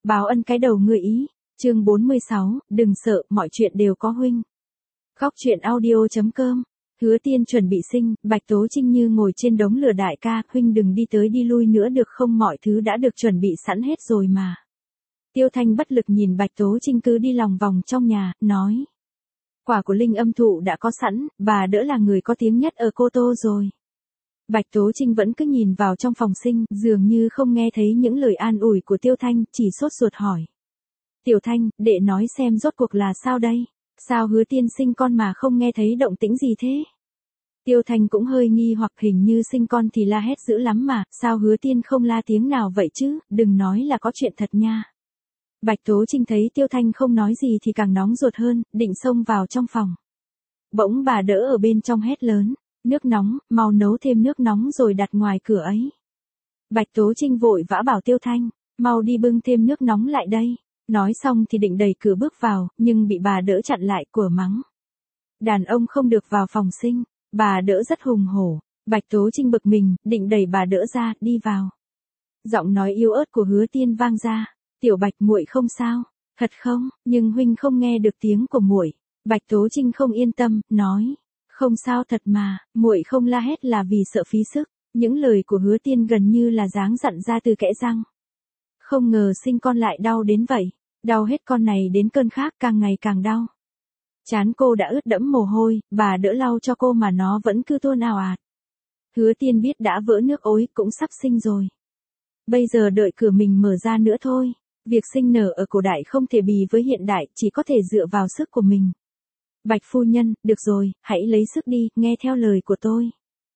báo ân cái đầu người ý. Chương 46, đừng sợ, mọi chuyện đều có huynh. Góc truyện audio.com. Hứa Tiên chuẩn bị sinh, Bạch Tố Trinh như ngồi trên đống lửa đại ca, huynh đừng đi tới đi lui nữa được không, mọi thứ đã được chuẩn bị sẵn hết rồi mà. Tiêu Thanh bất lực nhìn Bạch Tố Trinh cứ đi lòng vòng trong nhà, nói. Quả của linh âm thụ đã có sẵn, bà đỡ là người có tiếng nhất ở Cô Tô rồi. Bạch Tố Trinh vẫn cứ nhìn vào trong phòng sinh, dường như không nghe thấy những lời an ủi của Tiêu Thanh, chỉ sốt ruột hỏi. Tiểu Thanh, đệ nói xem rốt cuộc là sao đây? Sao Hứa Tiên sinh con mà không nghe thấy động tĩnh gì thế? Tiêu Thanh cũng hơi nghi hoặc, hình như sinh con thì la hét dữ lắm mà, sao Hứa Tiên không la tiếng nào vậy chứ, đừng nói là có chuyện thật nha. Bạch Tố Trinh thấy Tiêu Thanh không nói gì thì càng nóng ruột hơn, định xông vào trong phòng. Bỗng bà đỡ ở bên trong hét lớn, nước nóng, mau nấu thêm nước nóng rồi đặt ngoài cửa ấy. Bạch Tố Trinh vội vã bảo Tiêu Thanh, mau đi bưng thêm nước nóng lại đây. Nói xong thì định đẩy cửa bước vào, nhưng bị bà đỡ chặn lại, của mắng. Đàn ông không được vào phòng sinh, bà đỡ rất hùng hổ. Bạch Tố Trinh bực mình, định đẩy bà đỡ ra, đi vào. Giọng nói yếu ớt của Hứa Tiên vang ra, Tiểu Bạch muội không sao, thật không, nhưng huynh không nghe được tiếng của muội. Bạch Tố Trinh không yên tâm, nói, không sao thật mà, muội không la hét là vì sợ phí sức. Những lời của Hứa Tiên gần như là giáng dặn ra từ kẽ răng. Không ngờ sinh con lại đau đến vậy, đau hết con này đến cơn khác, càng ngày càng đau. Trán cô đã ướt đẫm mồ hôi, bà đỡ lau cho cô mà nó vẫn cứ tuôn ào ạt. Hứa Tiên biết đã vỡ nước ối, cũng sắp sinh rồi. Bây giờ đợi cửa mình mở ra nữa thôi. Việc sinh nở ở cổ đại không thể bì với hiện đại, chỉ có thể dựa vào sức của mình. Bạch phu nhân, được rồi, hãy lấy sức đi, nghe theo lời của tôi.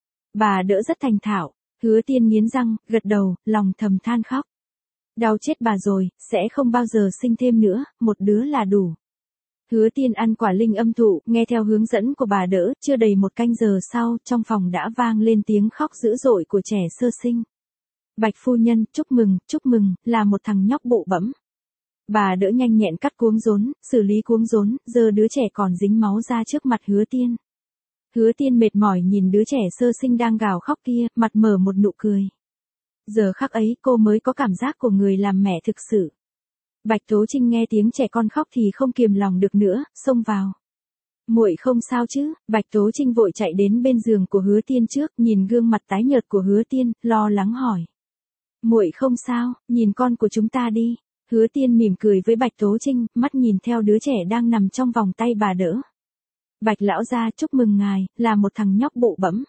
Bà đỡ rất thành thạo. Hứa Tiên nghiến răng, gật đầu, lòng thầm than khóc. Đau chết bà rồi, sẽ không bao giờ sinh thêm nữa, một đứa là đủ. Hứa Tiên ăn quả linh âm thụ, nghe theo hướng dẫn của bà đỡ, chưa đầy một canh giờ sau, trong phòng đã vang lên tiếng khóc dữ dội của trẻ sơ sinh. Bạch phu nhân, chúc mừng, là một thằng nhóc bụ bẫm. Bà đỡ nhanh nhẹn cắt cuống rốn, xử lý cuống rốn, giơ đứa trẻ còn dính máu ra trước mặt Hứa Tiên. Hứa Tiên mệt mỏi nhìn đứa trẻ sơ sinh đang gào khóc kia, mặt mở một nụ cười. Giờ khắc ấy cô mới có cảm giác của người làm mẹ thực sự. Bạch Tố Trinh nghe tiếng trẻ con khóc thì không kiềm lòng được nữa, xông vào. Muội không sao chứ? Bạch Tố Trinh vội chạy đến bên giường của Hứa Tiên trước, nhìn gương mặt tái nhợt của Hứa Tiên, lo lắng hỏi. Muội không sao, nhìn con của chúng ta đi. Hứa Tiên mỉm cười với Bạch Tố Trinh, mắt nhìn theo đứa trẻ đang nằm trong vòng tay bà đỡ. Bạch lão gia, chúc mừng ngài, là một thằng nhóc bụ bẫm.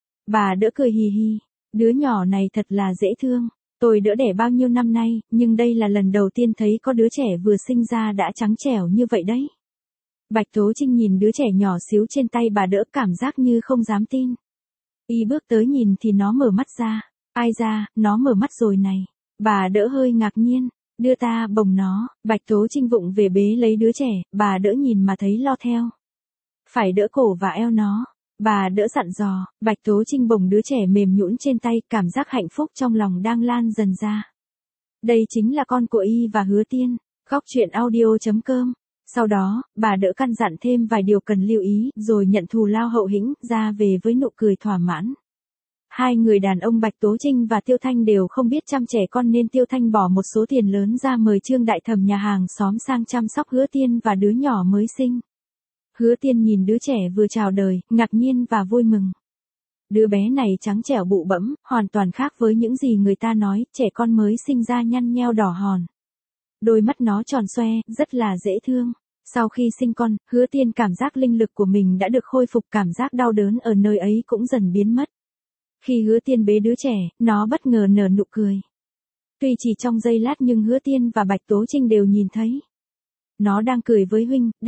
Bà đỡ cười hì hì. Đứa nhỏ này thật là dễ thương. Tôi đỡ đẻ bao nhiêu năm nay, nhưng đây là lần đầu tiên thấy có đứa trẻ vừa sinh ra đã trắng trẻo như vậy đấy. Bạch Tố Trinh nhìn đứa trẻ nhỏ xíu trên tay bà đỡ, cảm giác như không dám tin. Y bước tới nhìn thì nó mở mắt ra. Ai ra, nó mở mắt rồi này. Bà đỡ hơi ngạc nhiên. Đưa ta bồng nó. Bạch Tố Trinh vụng về bế lấy đứa trẻ, bà đỡ nhìn mà thấy lo theo. Phải đỡ cổ và eo nó. Bà đỡ dặn dò. Bạch Tố Trinh bồng đứa trẻ mềm nhũn trên tay, cảm giác hạnh phúc trong lòng đang lan dần ra. Đây chính là con của Y và Hứa Tiên. Góc truyện audio.com. Sau đó, bà đỡ căn dặn thêm vài điều cần lưu ý, rồi nhận thù lao hậu hĩnh, ra về với nụ cười thỏa mãn. Hai người đàn ông Bạch Tố Trinh và Tiêu Thanh đều không biết chăm trẻ con nên Tiêu Thanh bỏ một số tiền lớn ra mời Trương đại thẩm nhà hàng xóm sang chăm sóc Hứa Tiên và đứa nhỏ mới sinh. Hứa Tiên nhìn đứa trẻ vừa chào đời, ngạc nhiên và vui mừng. Đứa bé này trắng trẻo bụ bẫm, hoàn toàn khác với những gì người ta nói, trẻ con mới sinh ra nhăn nheo đỏ hòn. Đôi mắt nó tròn xoe, rất là dễ thương. Sau khi sinh con, Hứa Tiên cảm giác linh lực của mình đã được khôi phục, cảm giác đau đớn ở nơi ấy cũng dần biến mất. Khi Hứa Tiên bế đứa trẻ, nó bất ngờ nở nụ cười. Tuy chỉ trong giây lát nhưng Hứa Tiên và Bạch Tố Trinh đều nhìn thấy. Nó đang cười với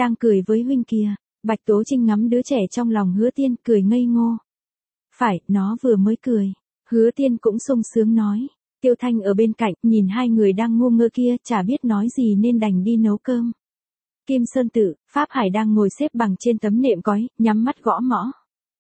huynh kìa. Bạch Tố Trinh ngắm đứa trẻ trong lòng Hứa Tiên, cười ngây ngô. Phải, nó vừa mới cười. Hứa Tiên cũng sung sướng nói. Tiêu Thanh ở bên cạnh, nhìn hai người đang ngu ngơ kia, chả biết nói gì nên đành đi nấu cơm. Kim Sơn Tự, Pháp Hải đang ngồi xếp bằng trên tấm nệm cói, nhắm mắt gõ mõ.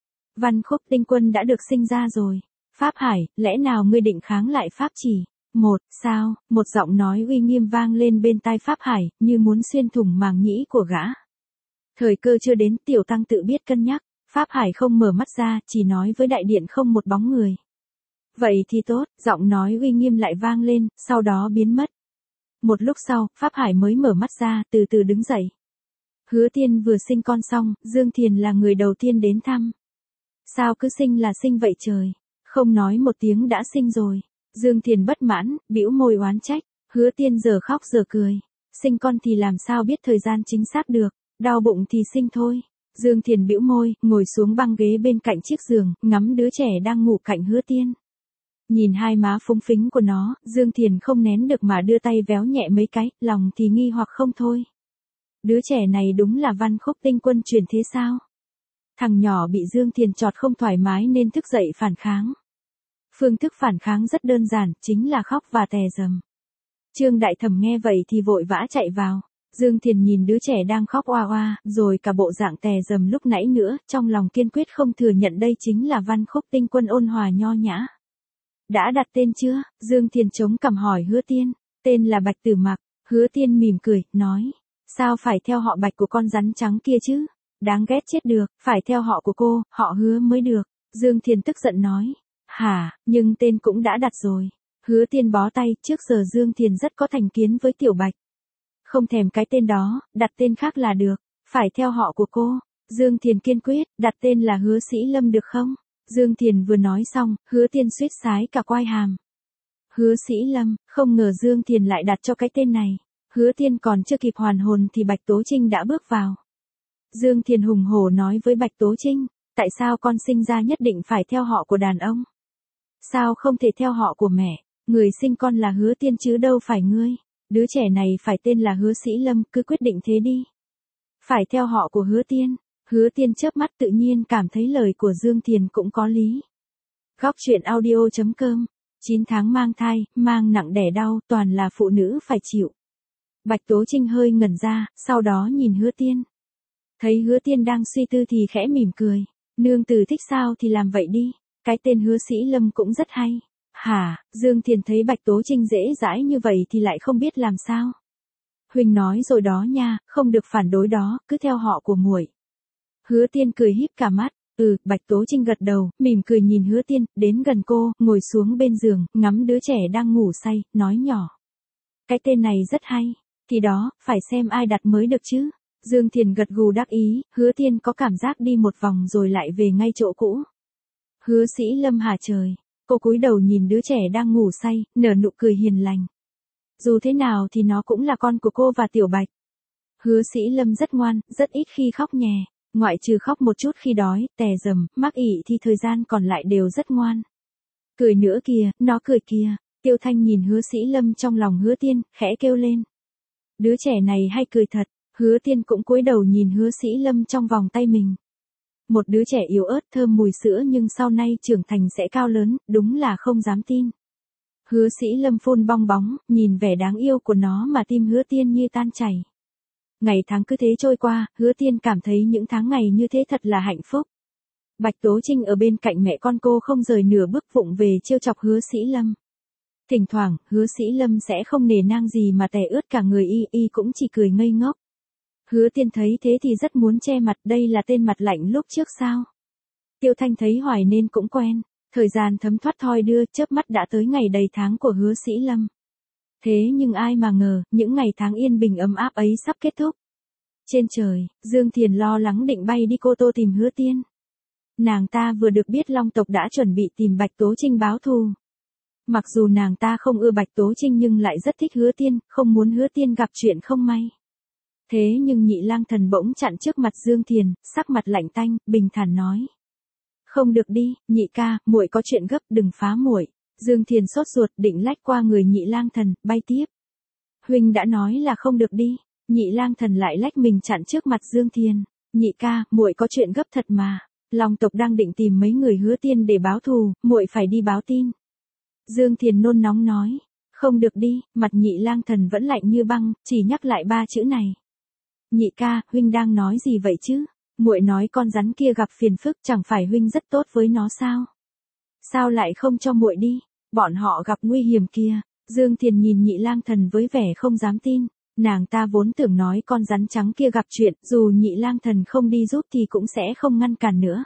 Văn Khúc Tinh Quân đã được sinh ra rồi. Pháp Hải, lẽ nào ngươi định kháng lại Pháp chỉ? Sao? Một giọng nói uy nghiêm vang lên bên tai Pháp Hải, như muốn xuyên thủng màng nhĩ của gã. Thời cơ chưa đến, tiểu tăng tự biết cân nhắc. Pháp Hải không mở mắt ra, chỉ nói với đại điện không một bóng người. Vậy thì tốt, giọng nói uy nghiêm lại vang lên, sau đó biến mất. Một lúc sau, Pháp Hải mới mở mắt ra, từ từ đứng dậy. Hứa Tiên vừa sinh con xong, Dương Thiền là người đầu tiên đến thăm. Sao cứ sinh là sinh vậy trời? Không nói một tiếng đã sinh rồi. Dương Thiền bất mãn, bĩu môi oán trách. Hứa Tiên giờ khóc giờ cười. Sinh con thì làm sao biết thời gian chính xác được, đau bụng thì sinh thôi. Dương Thiền bĩu môi, ngồi xuống băng ghế bên cạnh chiếc giường, ngắm đứa trẻ đang ngủ cạnh Hứa Tiên. Nhìn hai má phúng phính của nó, Dương Thiền không nén được mà đưa tay véo nhẹ mấy cái, lòng thì nghi hoặc không thôi. Đứa trẻ này đúng là Văn Khúc tinh quân truyền thế sao? Thằng nhỏ bị Dương Thiền chọt không thoải mái nên thức dậy phản kháng. Phương thức phản kháng rất đơn giản, chính là khóc và tè dầm. Trương Đại Thẩm nghe vậy thì vội vã chạy vào. Dương Thiền nhìn đứa trẻ đang khóc oa oa, rồi cả bộ dạng tè dầm lúc nãy nữa, trong lòng kiên quyết không thừa nhận đây chính là Văn Khúc tinh quân ôn hòa nho nhã. Đã đặt tên chưa? Dương Thiền chống cằm hỏi Hứa Tiên. Tên là Bạch Tử Mặc. Hứa Tiên mỉm cười, nói. Sao phải theo họ Bạch của con rắn trắng kia chứ? Đáng ghét chết được, phải theo họ của cô, họ Hứa mới được. Dương Thiền tức giận nói. Hả, nhưng tên cũng đã đặt rồi. Hứa Tiên bó tay, trước giờ Dương Thiền rất có thành kiến với Tiểu Bạch. Không thèm cái tên đó, đặt tên khác là được. Phải theo họ của cô. Dương Thiền kiên quyết, đặt tên là Hứa Sĩ Lâm được không? Dương Thiền vừa nói xong, Hứa Tiên suýt sái cả quai hàm. Hứa Sĩ Lâm, không ngờ Dương Thiền lại đặt cho cái tên này. Hứa Tiên còn chưa kịp hoàn hồn thì Bạch Tố Trinh đã bước vào. Dương Thiền hùng hổ nói với Bạch Tố Trinh, tại sao con sinh ra nhất định phải theo họ của đàn ông? Sao không thể theo họ của mẹ? Người sinh con là Hứa Tiên chứ đâu phải ngươi. Đứa trẻ này phải tên là Hứa Sĩ Lâm, cứ quyết định thế đi. Phải theo họ của Hứa Tiên. Hứa Tiên chớp mắt tự nhiên cảm thấy lời của Dương Thiền cũng có lý. Góc truyện audio.com. 9 tháng mang thai, mang nặng đẻ đau, toàn là phụ nữ phải chịu. Bạch Tố Trinh hơi ngẩn ra, sau đó nhìn Hứa Tiên. Thấy Hứa Tiên đang suy tư thì khẽ mỉm cười. Nương tử thích sao thì làm vậy đi. Cái tên Hứa Sĩ Lâm cũng rất hay. Hả, Dương Thiền thấy Bạch Tố Trinh dễ dãi như vậy thì lại không biết làm sao. Huỳnh nói rồi đó nha, không được phản đối đó, cứ theo họ của muội. Hứa Tiên cười híp cả mắt. Bạch Tố Trinh gật đầu, mỉm cười nhìn Hứa Tiên, đến gần cô, ngồi xuống bên giường, ngắm đứa trẻ đang ngủ say, nói nhỏ. Cái tên này rất hay. Thì đó, phải xem ai đặt mới được chứ. Dương Thiền gật gù đắc ý, Hứa Tiên có cảm giác đi một vòng rồi lại về ngay chỗ cũ. Hứa Sĩ Lâm hả trời. Cô cúi đầu nhìn đứa trẻ đang ngủ say, nở nụ cười hiền lành. Dù thế nào thì nó cũng là con của cô và Tiểu Bạch. Hứa Sĩ Lâm rất ngoan, rất ít khi khóc nhè. Ngoại trừ khóc một chút khi đói, tè dầm, mắc ị thì thời gian còn lại đều rất ngoan. Cười nữa kìa, nó cười kìa. Tiêu Thanh nhìn Hứa Sĩ Lâm trong lòng Hứa Tiên, khẽ kêu lên. Đứa trẻ này hay cười thật. Hứa Tiên cũng cúi đầu nhìn Hứa Sĩ Lâm trong vòng tay mình. Một đứa trẻ yếu ớt thơm mùi sữa nhưng sau này trưởng thành sẽ cao lớn, đúng là không dám tin. Hứa Sĩ Lâm phun bong bóng, nhìn vẻ đáng yêu của nó mà tim Hứa Tiên như tan chảy. Ngày tháng cứ thế trôi qua, Hứa Tiên cảm thấy những tháng ngày như thế thật là hạnh phúc. Bạch Tố Trinh ở bên cạnh mẹ con cô không rời nửa bước vụng về trêu chọc Hứa Sĩ Lâm. Thỉnh thoảng, Hứa Sĩ Lâm sẽ không nề nang gì mà tè ướt cả người y cũng chỉ cười ngây ngốc. Hứa Tiên thấy thế thì rất muốn che mặt, đây là tên mặt lạnh lúc trước sao. Tiêu Thanh thấy hoài nên cũng quen. Thời gian thấm thoát thoi đưa, chớp mắt đã tới ngày đầy tháng của Hứa Sĩ Lâm. Thế nhưng ai mà ngờ, những ngày tháng yên bình ấm áp ấy sắp kết thúc. Trên trời, Dương Thiền lo lắng định bay đi Cô Tô tìm Hứa Tiên. Nàng ta vừa được biết Long tộc đã chuẩn bị tìm Bạch Tố Trinh báo thù. Mặc dù nàng ta không ưa Bạch Tố Trinh nhưng lại rất thích Hứa Tiên, không muốn Hứa Tiên gặp chuyện không may. Thế nhưng Nhị Lang Thần bỗng chặn trước mặt Dương Thiền, sắc mặt lạnh tanh, bình thản nói. Không được đi, Nhị ca, muội có chuyện gấp, đừng phá muội. Dương Thiền sốt ruột định lách qua người Nhị Lang Thần, bay tiếp. Huynh đã nói là không được đi. Nhị Lang Thần lại lách mình chặn trước mặt Dương Thiền. Nhị ca, muội có chuyện gấp thật mà. Long tộc đang định tìm mấy người Hứa Tiên để báo thù, muội phải đi báo tin. Dương Thiền nôn nóng nói. Không được đi, mặt Nhị Lang Thần vẫn lạnh như băng, chỉ nhắc lại 3 chữ này. Nhị ca, huynh đang nói gì vậy chứ? Muội nói con rắn kia gặp phiền phức, chẳng phải huynh rất tốt với nó sao? Sao lại không cho muội đi? Bọn họ gặp nguy hiểm kia. Dương Thiền nhìn Nhị Lang Thần với vẻ không dám tin. Nàng ta vốn tưởng nói con rắn trắng kia gặp chuyện, dù Nhị Lang Thần không đi giúp thì cũng sẽ không ngăn cản nữa.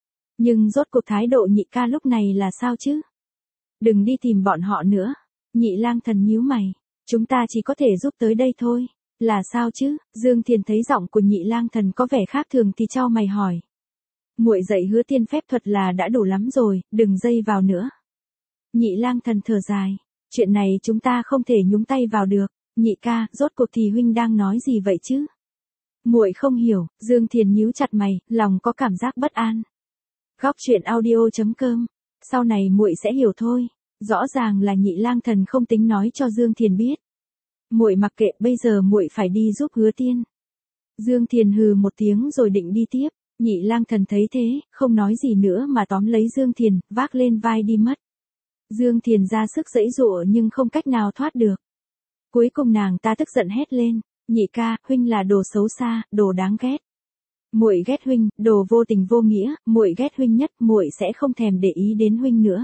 Nhưng rốt cuộc thái độ Nhị ca lúc này là sao chứ? Đừng đi tìm bọn họ nữa. Nhị Lang Thần nhíu mày. Chúng ta chỉ có thể giúp tới đây thôi. Là sao chứ? Dương Thiền thấy giọng của Nhị Lang Thần có vẻ khác thường thì chau mày hỏi. Muội dạy Hứa Tiên phép thuật là đã đủ lắm rồi, đừng dây vào nữa. Nhị Lang Thần thở dài. Chuyện này chúng ta không thể nhúng tay vào được. Nhị ca, rốt cuộc thì huynh đang nói gì vậy chứ? Muội không hiểu. Dương Thiền nhíu chặt mày, lòng có cảm giác bất an. Góc truyện audio.com. Sau này muội sẽ hiểu thôi. Rõ ràng là Nhị Lang Thần không tính nói cho Dương Thiền biết. Muội mặc kệ, bây giờ muội phải đi giúp Hứa Tiên. Dương Thiền hừ một tiếng rồi định đi tiếp. Nhị Lang Thần thấy thế, không nói gì nữa mà tóm lấy Dương Thiền, vác lên vai đi mất. Dương Thiền ra sức giãy giụa nhưng không cách nào thoát được. Cuối cùng nàng ta tức giận hét lên, nhị ca, huynh là đồ xấu xa, đồ đáng ghét. Muội ghét huynh, đồ vô tình vô nghĩa, muội ghét huynh nhất, muội sẽ không thèm để ý đến huynh nữa.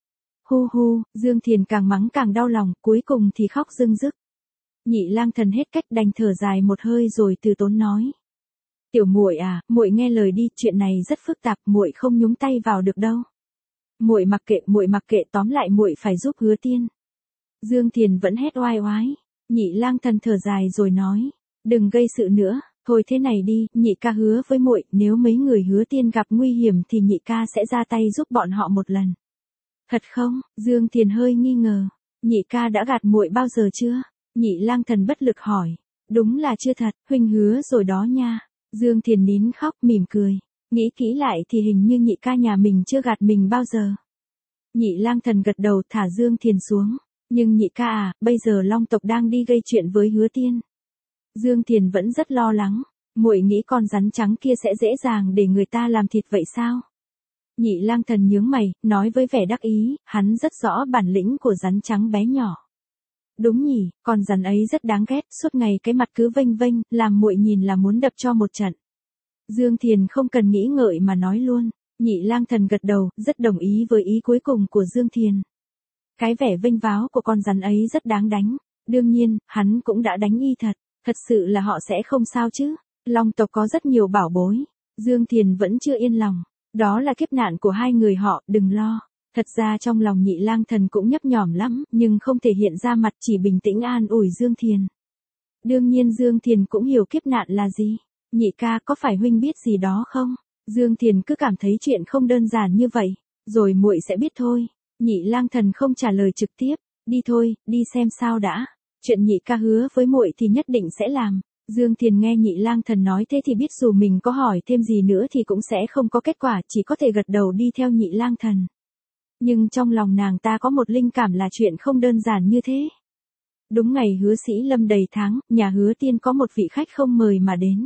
Hu hu, Dương Thiền càng mắng càng đau lòng, cuối cùng thì khóc rưng rức. Nhị Lang Thần hết cách đành thở dài một hơi rồi từ tốn nói. Tiểu muội à, muội nghe lời đi, chuyện này rất phức tạp, muội không nhúng tay vào được đâu. Muội mặc kệ, tóm lại muội phải giúp Hứa Tiên. Dương Thiền vẫn hét oai oái. Nhị Lang Thần thở dài rồi nói, đừng gây sự nữa, thôi thế này đi, nhị ca hứa với muội, nếu mấy người Hứa Tiên gặp nguy hiểm thì nhị ca sẽ ra tay giúp bọn họ một lần. Thật không? Dương Thiền hơi nghi ngờ. Nhị ca đã gạt muội bao giờ chưa? Nhị Lang Thần bất lực hỏi. Đúng là chưa thật, huynh hứa rồi đó nha. Dương Thiền nín khóc mỉm cười. Nghĩ kỹ lại thì hình như nhị ca nhà mình chưa gạt mình bao giờ. Nhị Lang Thần gật đầu thả Dương Thiền xuống. Nhưng nhị ca à, bây giờ Long tộc đang đi gây chuyện với Hứa Tiên. Dương Thiền vẫn rất lo lắng. Muội nghĩ con rắn trắng kia sẽ dễ dàng để người ta làm thịt vậy sao? Nhị Lang Thần nhướng mày, nói với vẻ đắc ý, hắn rất rõ bản lĩnh của rắn trắng bé nhỏ. Đúng nhỉ, con rắn ấy rất đáng ghét, suốt ngày cái mặt cứ vênh vênh, làm muội nhìn là muốn đập cho một trận. Dương Thiền không cần nghĩ ngợi mà nói luôn. Nhị Lang Thần gật đầu, rất đồng ý với ý cuối cùng của Dương Thiền. Cái vẻ vênh váo của con rắn ấy rất đáng đánh. Đương nhiên, hắn cũng đã đánh y thật. Thật sự là họ sẽ không sao chứ. Long tộc có rất nhiều bảo bối. Dương Thiền vẫn chưa yên lòng. Đó là kiếp nạn của hai người họ, đừng lo. Thật ra trong lòng Nhị Lang Thần cũng nhấp nhổm lắm, nhưng không thể hiện ra mặt, chỉ bình tĩnh an ủi Dương Thiền. Đương nhiên Dương Thiền cũng hiểu kiếp nạn là gì. Nhị ca, có phải huynh biết gì đó không? Dương Thiền cứ cảm thấy chuyện không đơn giản như vậy. Rồi muội sẽ biết thôi. Nhị Lang Thần không trả lời trực tiếp. Đi thôi, đi xem sao đã. Chuyện nhị ca hứa với muội thì nhất định sẽ làm. Dương Thiền nghe Nhị Lang Thần nói thế thì biết dù mình có hỏi thêm gì nữa thì cũng sẽ không có kết quả, chỉ có thể gật đầu đi theo Nhị Lang Thần. Nhưng trong lòng nàng ta có một linh cảm là chuyện không đơn giản như thế. Đúng ngày Hứa Sĩ Lâm đầy tháng, nhà Hứa Tiên có một vị khách không mời mà đến.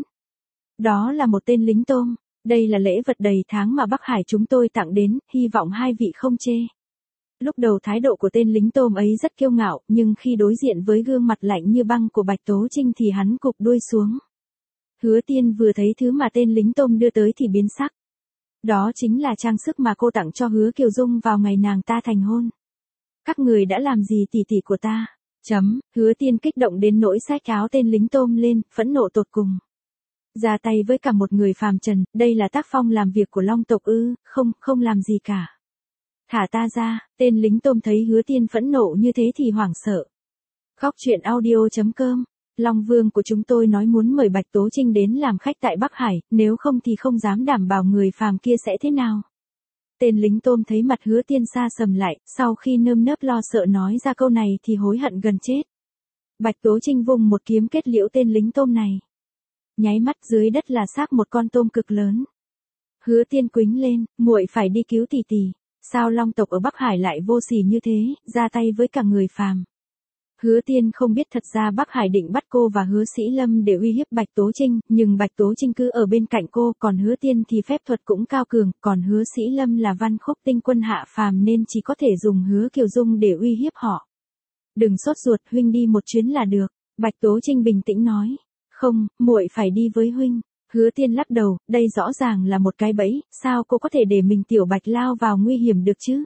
Đó là một tên lính tôm. Đây là lễ vật đầy tháng mà Bắc Hải chúng tôi tặng đến, hy vọng hai vị không chê. Lúc đầu thái độ của tên lính tôm ấy rất kiêu ngạo, nhưng khi đối diện với gương mặt lạnh như băng của Bạch Tố Trinh thì hắn cụp đuôi xuống. Hứa Tiên vừa thấy thứ mà tên lính tôm đưa tới thì biến sắc. Đó chính là trang sức mà cô tặng cho Hứa Kiều Dung vào ngày nàng ta thành hôn. Các người đã làm gì tỷ tỷ của ta? Hứa Tiên kích động đến nỗi xách áo tên lính tôm lên, phẫn nộ tột cùng. Ra tay với cả một người phàm trần, đây là tác phong làm việc của Long tộc ư? Không làm gì cả. Thả ta ra. Tên lính tôm thấy Hứa Tiên phẫn nộ như thế thì hoảng sợ. Góc truyện audio.com. Long Vương của chúng tôi nói muốn mời Bạch Tố Trinh đến làm khách tại Bắc Hải, nếu không thì không dám đảm bảo người phàm kia sẽ thế nào. Tên lính tôm thấy mặt Hứa Tiên xa sầm lại, sau khi nơm nớp lo sợ nói ra câu này thì hối hận gần chết. Bạch Tố Trinh vung một kiếm kết liễu tên lính tôm này. Nháy mắt dưới đất là xác một con tôm cực lớn. Hứa Tiên quýnh lên, muội phải đi cứu tỷ tỷ. Sao Long tộc ở Bắc Hải lại vô sỉ như thế, ra tay với cả người phàm. Hứa Tiên không biết thật ra Bắc Hải định bắt cô và Hứa Sĩ Lâm để uy hiếp Bạch Tố Trinh, nhưng Bạch Tố Trinh cứ ở bên cạnh cô, còn Hứa Tiên thì phép thuật cũng cao cường, còn Hứa Sĩ Lâm là văn khúc tinh quân hạ phàm nên chỉ có thể dùng Hứa Kiều Dung để uy hiếp họ. Đừng sốt ruột, huynh đi một chuyến là được. Bạch Tố Trinh bình tĩnh nói. Không, muội phải đi với huynh. Hứa Tiên lắc đầu, đây rõ ràng là một cái bẫy, sao cô có thể để mình tiểu Bạch lao vào nguy hiểm được chứ?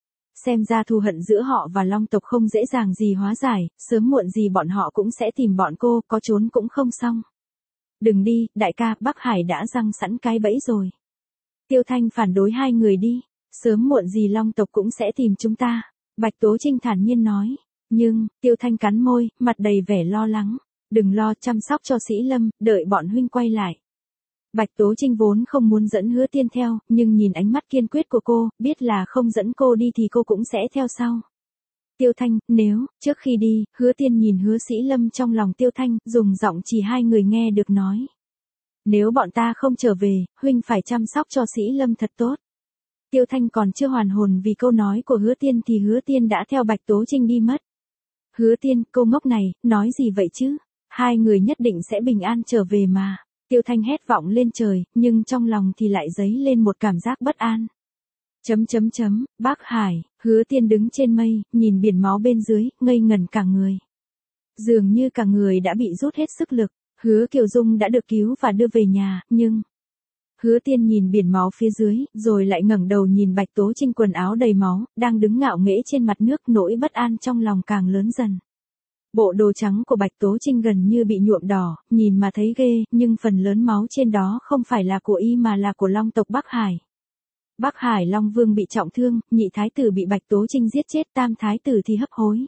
Xem ra thù hận giữa họ và Long tộc không dễ dàng gì hóa giải, sớm muộn gì bọn họ cũng sẽ tìm bọn cô, có trốn cũng không xong. Đừng đi, đại ca, Bắc Hải đã răng sẵn cái bẫy rồi. Tiêu Thanh phản đối hai người đi, sớm muộn gì Long tộc cũng sẽ tìm chúng ta. Bạch Tố Trinh thản nhiên nói. Nhưng, Tiêu Thanh cắn môi, mặt đầy vẻ lo lắng. Đừng lo, chăm sóc cho Sĩ Lâm, đợi bọn huynh quay lại. Bạch Tố Trinh vốn không muốn dẫn Hứa Tiên theo, nhưng nhìn ánh mắt kiên quyết của cô, biết là không dẫn cô đi thì cô cũng sẽ theo sau. Tiêu Thanh, nếu, trước khi đi, Hứa Tiên nhìn Hứa Sĩ Lâm trong lòng Tiêu Thanh, dùng giọng chỉ hai người nghe được nói. Nếu bọn ta không trở về, huynh phải chăm sóc cho Sĩ Lâm thật tốt. Tiêu Thanh còn chưa hoàn hồn vì câu nói của Hứa Tiên thì Hứa Tiên đã theo Bạch Tố Trinh đi mất. Hứa Tiên, cô ngốc này, nói gì vậy chứ? Hai người nhất định sẽ bình an trở về mà. Tiêu Thanh hét vọng lên trời, nhưng trong lòng thì lại dấy lên một cảm giác bất an. Bắc Hải, Hứa Tiên đứng trên mây, nhìn biển máu bên dưới, ngây ngẩn cả người. Dường như cả người đã bị rút hết sức lực, Hứa Kiều Dung đã được cứu và đưa về nhà, nhưng... Hứa Tiên nhìn biển máu phía dưới, rồi lại ngẩng đầu nhìn Bạch Tố Trinh quần áo đầy máu, đang đứng ngạo nghễ trên mặt nước, nỗi bất an trong lòng càng lớn dần. Bộ đồ trắng của Bạch Tố Trinh gần như bị nhuộm đỏ, nhìn mà thấy ghê, nhưng phần lớn máu trên đó không phải là của y mà là của Long tộc Bắc Hải. Bắc Hải Long Vương bị trọng thương, nhị thái tử bị Bạch Tố Trinh giết chết, tam thái tử thì hấp hối.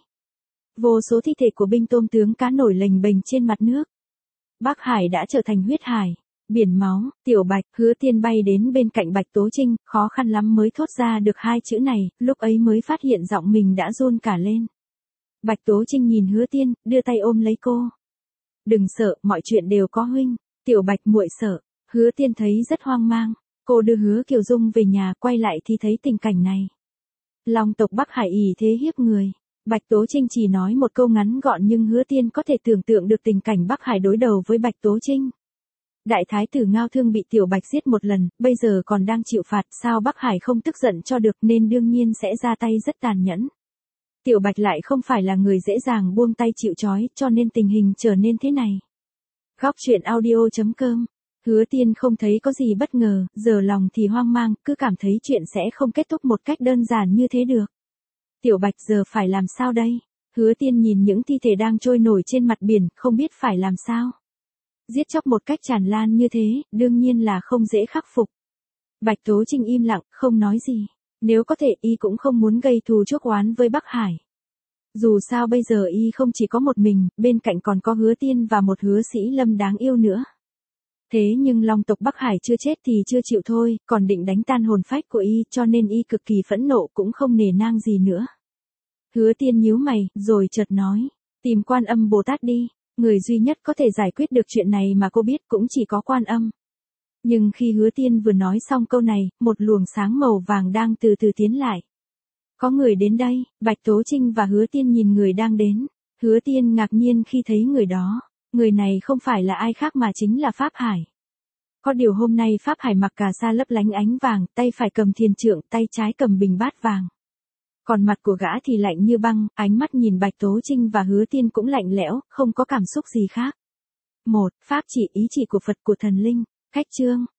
Vô số thi thể của binh tôm tướng cá nổi lềnh bềnh trên mặt nước. Bắc Hải đã trở thành huyết hải. Biển máu, Tiểu Bạch, Hứa Tiên bay đến bên cạnh Bạch Tố Trinh, khó khăn lắm mới thốt ra được hai chữ này, lúc ấy mới phát hiện giọng mình đã run cả lên. Bạch Tố Trinh nhìn Hứa Tiên, đưa tay ôm lấy cô. Đừng sợ, mọi chuyện đều có huynh. Tiểu Bạch muội sợ. Hứa Tiên thấy rất hoang mang. Cô đưa Hứa Kiều Dung về nhà, quay lại thì thấy tình cảnh này. Long tộc Bắc Hải ỷ thế hiếp người. Bạch Tố Trinh chỉ nói một câu ngắn gọn nhưng Hứa Tiên có thể tưởng tượng được tình cảnh Bắc Hải đối đầu với Bạch Tố Trinh. Đại thái tử Ngao Thương bị Tiểu Bạch giết một lần, bây giờ còn đang chịu phạt, sao Bắc Hải không tức giận cho được nên đương nhiên sẽ ra tay rất tàn nhẫn. Tiểu Bạch lại không phải là người dễ dàng buông tay chịu trói, cho nên tình hình trở nên thế này. Góc truyện audio.com. Hứa Tiên không thấy có gì bất ngờ, giờ lòng thì hoang mang, cứ cảm thấy chuyện sẽ không kết thúc một cách đơn giản như thế được. Tiểu Bạch giờ phải làm sao đây? Hứa Tiên nhìn những thi thể đang trôi nổi trên mặt biển, không biết phải làm sao. Giết chóc một cách tràn lan như thế, đương nhiên là không dễ khắc phục. Bạch Tố Trinh im lặng, không nói gì. Nếu có thể y cũng không muốn gây thù chuốc oán với Bắc Hải. Dù sao bây giờ y không chỉ có một mình, bên cạnh còn có Hứa Tiên và một Hứa Sĩ Lâm đáng yêu nữa. Thế nhưng Long tộc Bắc Hải chưa chết thì chưa chịu thôi, còn định đánh tan hồn phách của y, cho nên y cực kỳ phẫn nộ cũng không nề nang gì nữa. Hứa Tiên nhíu mày, rồi chợt nói, tìm Quan Âm Bồ Tát đi, người duy nhất có thể giải quyết được chuyện này mà cô biết cũng chỉ có Quan Âm. Nhưng khi Hứa Tiên vừa nói xong câu này, một luồng sáng màu vàng đang từ từ tiến lại. Có người đến đây, Bạch Tố Trinh và Hứa Tiên nhìn người đang đến. Hứa Tiên ngạc nhiên khi thấy người đó. Người này không phải là ai khác mà chính là Pháp Hải. Có điều hôm nay Pháp Hải mặc cà sa lấp lánh ánh vàng, tay phải cầm thiền trượng, tay trái cầm bình bát vàng. Còn mặt của gã thì lạnh như băng, ánh mắt nhìn Bạch Tố Trinh và Hứa Tiên cũng lạnh lẽo, không có cảm xúc gì khác. 1. Pháp chỉ ý chỉ của Phật của thần linh. Cách chương